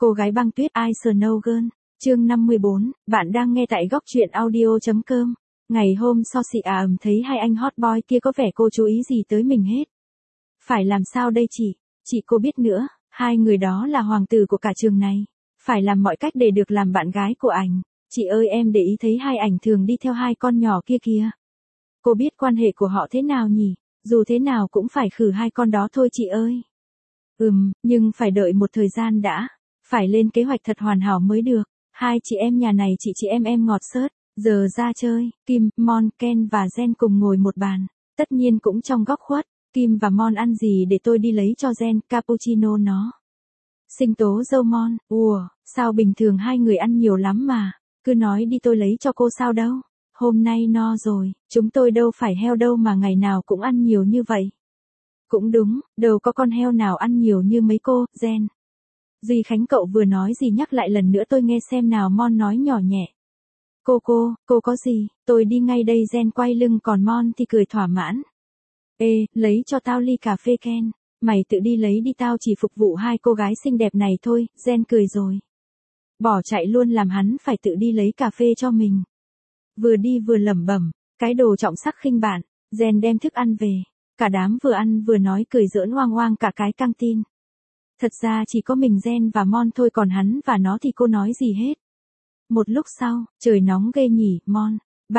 Cô gái băng tuyết Ice Snow Girl, chương 54, bạn đang nghe tại góc truyện audio.com. Ngày hôm so xị thấy hai anh hot boy kia có vẻ cô chú ý gì tới mình hết. Phải làm sao đây chị cô biết nữa, hai người đó là hoàng tử của cả trường này. Phải làm mọi cách để được làm bạn gái của ảnh. Chị ơi em để ý thấy hai ảnh thường đi theo hai con nhỏ kia kìa. Cô biết quan hệ của họ thế nào nhỉ? Dù thế nào cũng phải khử hai con đó thôi chị ơi. Nhưng phải đợi một thời gian đã. Phải lên kế hoạch thật hoàn hảo mới được. Hai chị em nhà này chị em ngọt xớt. Giờ ra chơi, Kim, Mon, Ken và Jen cùng ngồi một bàn. Tất nhiên cũng trong góc khuất. Kim và Mon ăn gì để tôi đi lấy cho Jen cappuccino nó. Sinh tố dâu Mon, sao bình thường hai người ăn nhiều lắm mà. Cứ nói đi tôi lấy cho cô sao đâu. Hôm nay no rồi, chúng tôi đâu phải heo đâu mà ngày nào cũng ăn nhiều như vậy. Cũng đúng, đâu có con heo nào ăn nhiều như mấy cô, Jen. Duy Khánh cậu vừa nói gì nhắc lại lần nữa tôi nghe xem nào. Mon nói nhỏ nhẹ. Cô có gì, tôi đi ngay đây. Jen quay lưng còn Mon thì cười thỏa mãn. Ê, lấy cho tao ly cà phê Ken. Mày tự đi lấy đi tao chỉ phục vụ hai cô gái xinh đẹp này thôi. Jen cười rồi. Bỏ chạy luôn làm hắn phải tự đi lấy cà phê cho mình. Vừa đi vừa lẩm bẩm, cái đồ trọng sắc khinh bạn. Jen đem thức ăn về. Cả đám vừa ăn vừa nói cười giỡn oang oang cả cái căng tin. Thật ra chỉ có mình Jen và Mon thôi còn hắn và nó thì cô nói gì hết. Một lúc sau, trời nóng ghê nhỉ, Mon.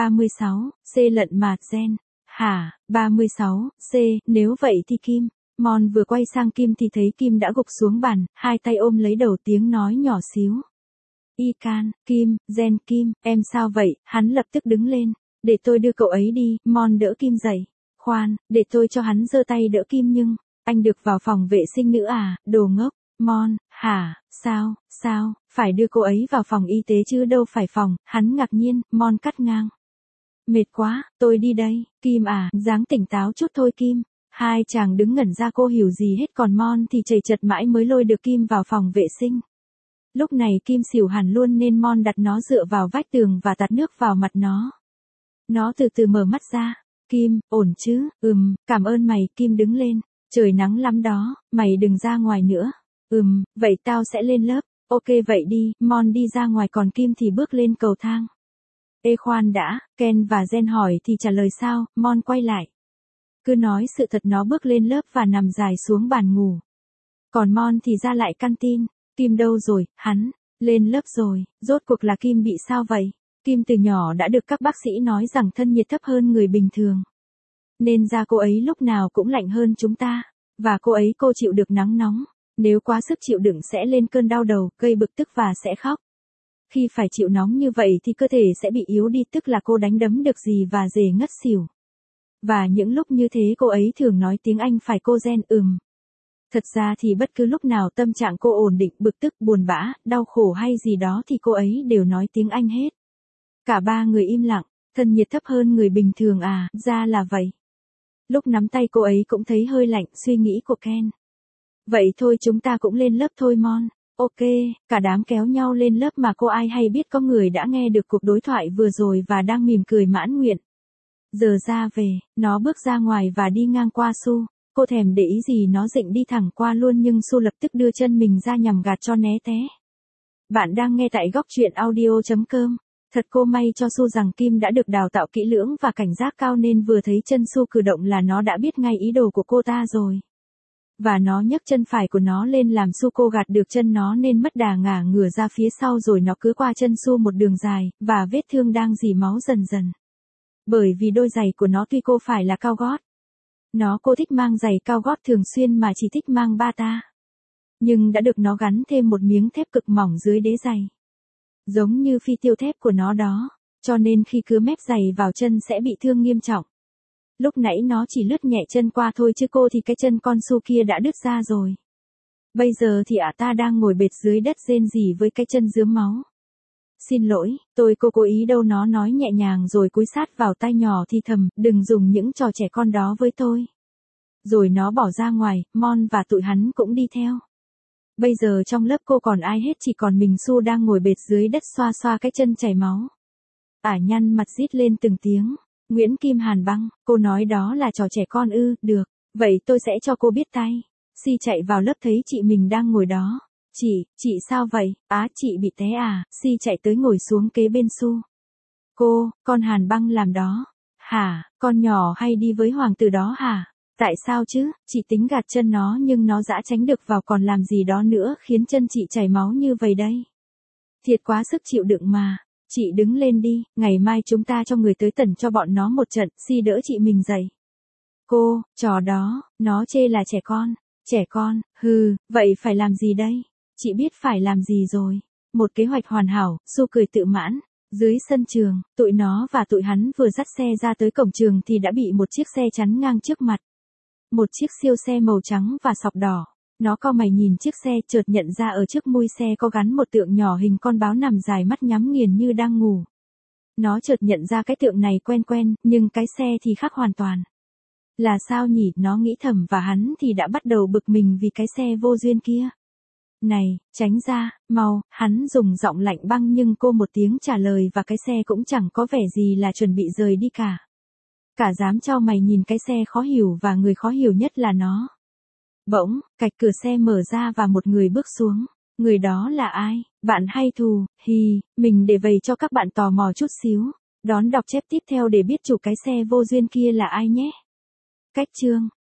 36, C lận mà, Jen. Hả, 36, C, nếu vậy thì Kim. Mon vừa quay sang Kim thì thấy Kim đã gục xuống bàn, hai tay ôm lấy đầu tiếng nói nhỏ xíu. Y can, Kim, Jen Kim, em sao vậy, hắn lập tức đứng lên. Để tôi đưa cậu ấy đi, Mon đỡ Kim dậy. Khoan, để tôi cho hắn giơ tay đỡ Kim nhưng, anh được vào phòng vệ sinh nữa à, đồ ngốc. Mon, hả, sao, phải đưa cô ấy vào phòng y tế chứ đâu phải phòng, hắn ngạc nhiên, Mon cắt ngang. Mệt quá, tôi đi đây, Kim à, dáng tỉnh táo chút thôi Kim. Hai chàng đứng ngẩn ra cô hiểu gì hết còn Mon thì chầy chật mãi mới lôi được Kim vào phòng vệ sinh. Lúc này Kim xỉu hẳn luôn nên Mon đặt nó dựa vào vách tường và tạt nước vào mặt nó. Nó từ từ mở mắt ra. Kim, ổn chứ, cảm ơn mày, Kim đứng lên. Trời nắng lắm đó, mày đừng ra ngoài nữa. Vậy tao sẽ lên lớp. Ok vậy đi, Mon đi ra ngoài còn Kim thì bước lên cầu thang. Ê khoan đã, Ken và Jen hỏi thì trả lời sao, Mon quay lại. Cứ nói sự thật nó bước lên lớp và nằm dài xuống bàn ngủ. Còn Mon thì ra lại căn tin. Kim đâu rồi, hắn, lên lớp rồi, rốt cuộc là Kim bị sao vậy? Kim từ nhỏ đã được các bác sĩ nói rằng thân nhiệt thấp hơn người bình thường. Nên da cô ấy lúc nào cũng lạnh hơn chúng ta. Và cô chịu được nắng nóng. Nếu quá sức chịu đựng sẽ lên cơn đau đầu, gây bực tức và sẽ khóc. Khi phải chịu nóng như vậy thì cơ thể sẽ bị yếu đi tức là cô đánh đấm được gì và dề ngất xỉu. Và những lúc như thế cô ấy thường nói tiếng Anh phải cô Jen Thật ra thì bất cứ lúc nào tâm trạng cô ổn định, bực tức, buồn bã, đau khổ hay gì đó thì cô ấy đều nói tiếng Anh hết. Cả ba người im lặng, thân nhiệt thấp hơn người bình thường à, ra là vậy. Lúc nắm tay cô ấy cũng thấy hơi lạnh, suy nghĩ của Ken. Vậy thôi chúng ta cũng lên lớp thôi Mon. Ok, cả đám kéo nhau lên lớp mà cô ai hay biết có người đã nghe được cuộc đối thoại vừa rồi và đang mỉm cười mãn nguyện. Giờ ra về, nó bước ra ngoài và đi ngang qua Su. Cô thèm để ý gì nó dịnh đi thẳng qua luôn nhưng Su lập tức đưa chân mình ra nhằm gạt cho né té. Bạn đang nghe tại góc truyện audio.com. Thật cô may cho Su rằng Kim đã được đào tạo kỹ lưỡng và cảnh giác cao nên vừa thấy chân Su cử động là nó đã biết ngay ý đồ của cô ta rồi. Và nó nhấc chân phải của nó lên làm Su cô gạt được chân nó nên mất đà ngả ngửa ra phía sau rồi nó cứ qua chân Su một đường dài, và vết thương đang rỉ máu dần dần. Bởi vì đôi giày của nó tuy cô phải là cao gót. Cô thích mang giày cao gót thường xuyên mà chỉ thích mang bata. Nhưng đã được nó gắn thêm một miếng thép cực mỏng dưới đế giày. Giống như phi tiêu thép của nó đó. Cho nên khi cứa mép giày vào chân sẽ bị thương nghiêm trọng. Lúc nãy nó chỉ lướt nhẹ chân qua thôi chứ cô thì cái chân con Su kia đã đứt ra rồi. Bây giờ thì ta đang ngồi bệt dưới đất rên rỉ với cái chân rướm máu. Xin lỗi, tôi cô cố ý đâu nó nói nhẹ nhàng rồi cúi sát vào tai nhỏ thì thầm, đừng dùng những trò trẻ con đó với tôi. Rồi nó bỏ ra ngoài, Mon và tụi hắn cũng đi theo. Bây giờ trong lớp cô còn ai hết chỉ còn mình Su đang ngồi bệt dưới đất xoa xoa cái chân chảy máu. Nhăn mặt rít lên từng tiếng. Nguyễn Kim Hàn băng, cô nói đó là trò trẻ con được, vậy tôi sẽ cho cô biết tay. Si chạy vào lớp thấy chị mình đang ngồi đó. Chị sao vậy? Chị bị té à? Si chạy tới ngồi xuống kế bên Su. Cô, con Hàn Băng làm đó. Hả, con nhỏ hay đi với hoàng tử đó hả? Tại sao chứ, chị tính gạt chân nó nhưng nó dã tránh được vào còn làm gì đó nữa khiến chân chị chảy máu như vậy đây. Thiệt quá sức chịu đựng mà. Chị đứng lên đi, ngày mai chúng ta cho người tới tẩn cho bọn nó một trận, Si đỡ chị mình dậy. Cô, trò đó, nó chê là trẻ con. Trẻ con, vậy phải làm gì đây? Chị biết phải làm gì rồi. Một kế hoạch hoàn hảo, Su cười tự mãn. Dưới sân trường, tụi nó và tụi hắn vừa dắt xe ra tới cổng trường thì đã bị một chiếc xe chắn ngang trước mặt. Một chiếc siêu xe màu trắng và sọc đỏ. Nó cau mày nhìn chiếc xe, chợt nhận ra ở trước mui xe có gắn một tượng nhỏ hình con báo nằm dài mắt nhắm nghiền như đang ngủ. Nó chợt nhận ra cái tượng này quen quen, nhưng cái xe thì khác hoàn toàn. Là sao nhỉ, nó nghĩ thầm và hắn thì đã bắt đầu bực mình vì cái xe vô duyên kia. Này, tránh ra, mau, hắn dùng giọng lạnh băng nhưng cô một tiếng trả lời và cái xe cũng chẳng có vẻ gì là chuẩn bị rời đi cả. Cả dám chau mày nhìn cái xe khó hiểu và người khó hiểu nhất là nó. Bỗng, cạch cửa xe mở ra và một người bước xuống. Người đó là ai? Bạn hay thù? Mình để vầy cho các bạn tò mò chút xíu. Đón đọc chép tiếp theo để biết chủ cái xe vô duyên kia là ai nhé. Cách chương